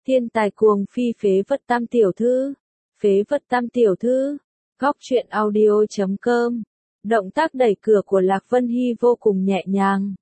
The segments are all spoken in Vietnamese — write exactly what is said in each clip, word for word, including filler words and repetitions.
Thiên tài cuồng phi phế vật tam tiểu thư. Phế vật tam tiểu thư. Góc truyện audio chấm com. Động tác đẩy cửa của Lạc Vân Hy vô cùng nhẹ nhàng.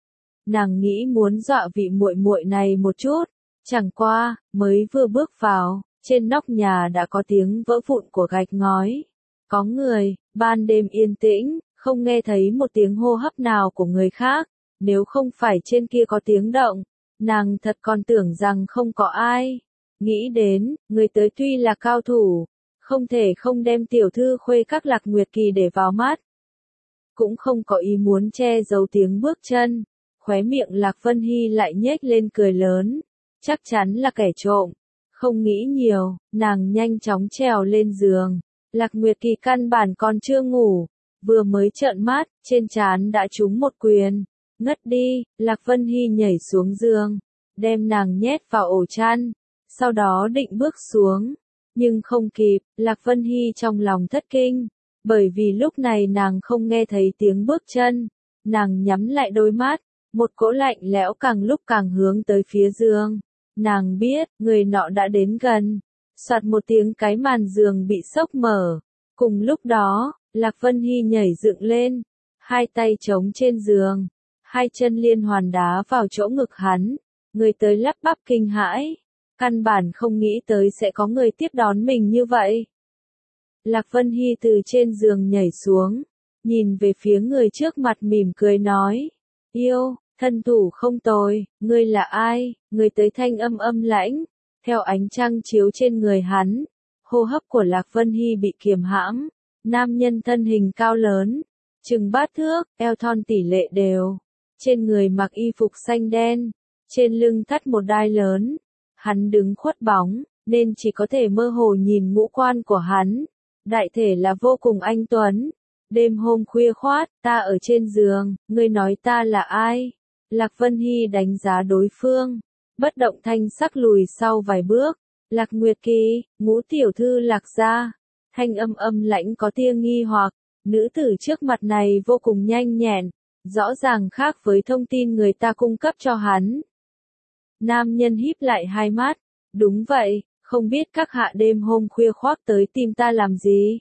Nàng nghĩ muốn dọa vị muội muội này một chút, chẳng qua, mới vừa bước vào, trên nóc nhà đã có tiếng vỡ vụn của gạch ngói. Có người, ban đêm yên tĩnh, không nghe thấy một tiếng hô hấp nào của người khác, nếu không phải trên kia có tiếng động, nàng thật còn tưởng rằng không có ai. Nghĩ đến, người tới tuy là cao thủ, không thể không đem tiểu thư khuê các Lạc Nguyệt Kỳ để vào mắt. Cũng không có ý muốn che giấu tiếng bước chân, khóe miệng Lạc Vân Hy lại nhếch lên cười lớn, chắc chắn là kẻ trộm. Không nghĩ nhiều, nàng nhanh chóng trèo lên giường. Lạc Nguyệt Kỳ căn bản còn chưa ngủ, vừa mới trợn mắt, trên trán đã trúng một quyền. Ngất đi, Lạc Vân Hy nhảy xuống giường, đem nàng nhét vào ổ chăn, sau đó định bước xuống. Nhưng không kịp, Lạc Vân Hy trong lòng thất kinh, bởi vì lúc này nàng không nghe thấy tiếng bước chân. Nàng nhắm lại đôi mắt, một cỗ lạnh lẽo càng lúc càng hướng tới phía giường. Nàng biết, người nọ đã đến gần. Soạt một tiếng, cái màn giường bị xốc mở. Cùng lúc đó, Lạc Vân Hy nhảy dựng lên, hai tay chống trên giường, hai chân liên hoàn đá vào chỗ ngực hắn. Người tới lắp bắp kinh hãi, căn bản không nghĩ tới sẽ có người tiếp đón mình như vậy. Lạc Vân Hy từ trên giường nhảy xuống, nhìn về phía người trước mặt mỉm cười nói, yêu, thân thủ không tồi, ngươi là ai? Người tới thanh âm âm lãnh, theo ánh trăng chiếu trên người hắn, hô hấp của Lạc Vân Hy bị kiềm hãm. Nam nhân thân hình cao lớn, chừng bát thước, eo thon tỷ lệ đều, trên người mặc y phục xanh đen, trên lưng thắt một đai lớn. Hắn đứng khuất bóng, nên chỉ có thể mơ hồ nhìn ngũ quan của hắn. Đại thể là vô cùng anh tuấn. Đêm hôm khuya khoát, ta ở trên giường, ngươi nói ta là ai? Lạc Vân Hy đánh giá đối phương, bất động thanh sắc lùi sau vài bước. Lạc Nguyệt Kỳ, ngũ tiểu thư Lạc gia. Thanh âm âm lãnh có tia nghi hoặc, nữ tử trước mặt này vô cùng nhanh nhẹn, rõ ràng khác với thông tin người ta cung cấp cho hắn. Nam nhân híp lại hai mắt, đúng vậy, không biết các hạ đêm hôm khuya khoác tới tìm ta làm gì?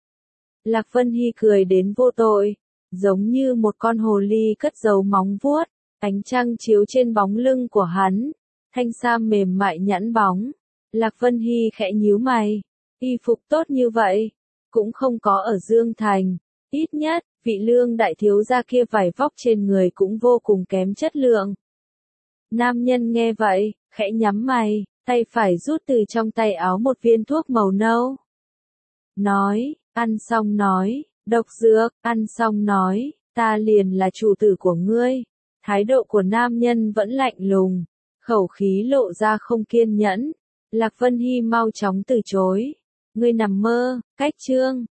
Lạc Vân Hy cười đến vô tội, giống như một con hồ ly cất giấu móng vuốt, ánh trăng chiếu trên bóng lưng của hắn, thanh sam mềm mại nhẵn bóng. Lạc Vân Hy khẽ nhíu mày, y phục tốt như vậy, cũng không có ở Dương Thành, ít nhất, vị Lương đại thiếu gia kia vải vóc trên người cũng vô cùng kém chất lượng. Nam nhân nghe vậy, khẽ nhắm mày, tay phải rút từ trong tay áo một viên thuốc màu nâu. Nói, ăn xong nói, độc dược, ăn xong nói, ta liền là chủ tử của ngươi. Thái độ của nam nhân vẫn lạnh lùng, khẩu khí lộ ra không kiên nhẫn. Lạc Vân Hy mau chóng từ chối. Ngươi nằm mơ, cách chương.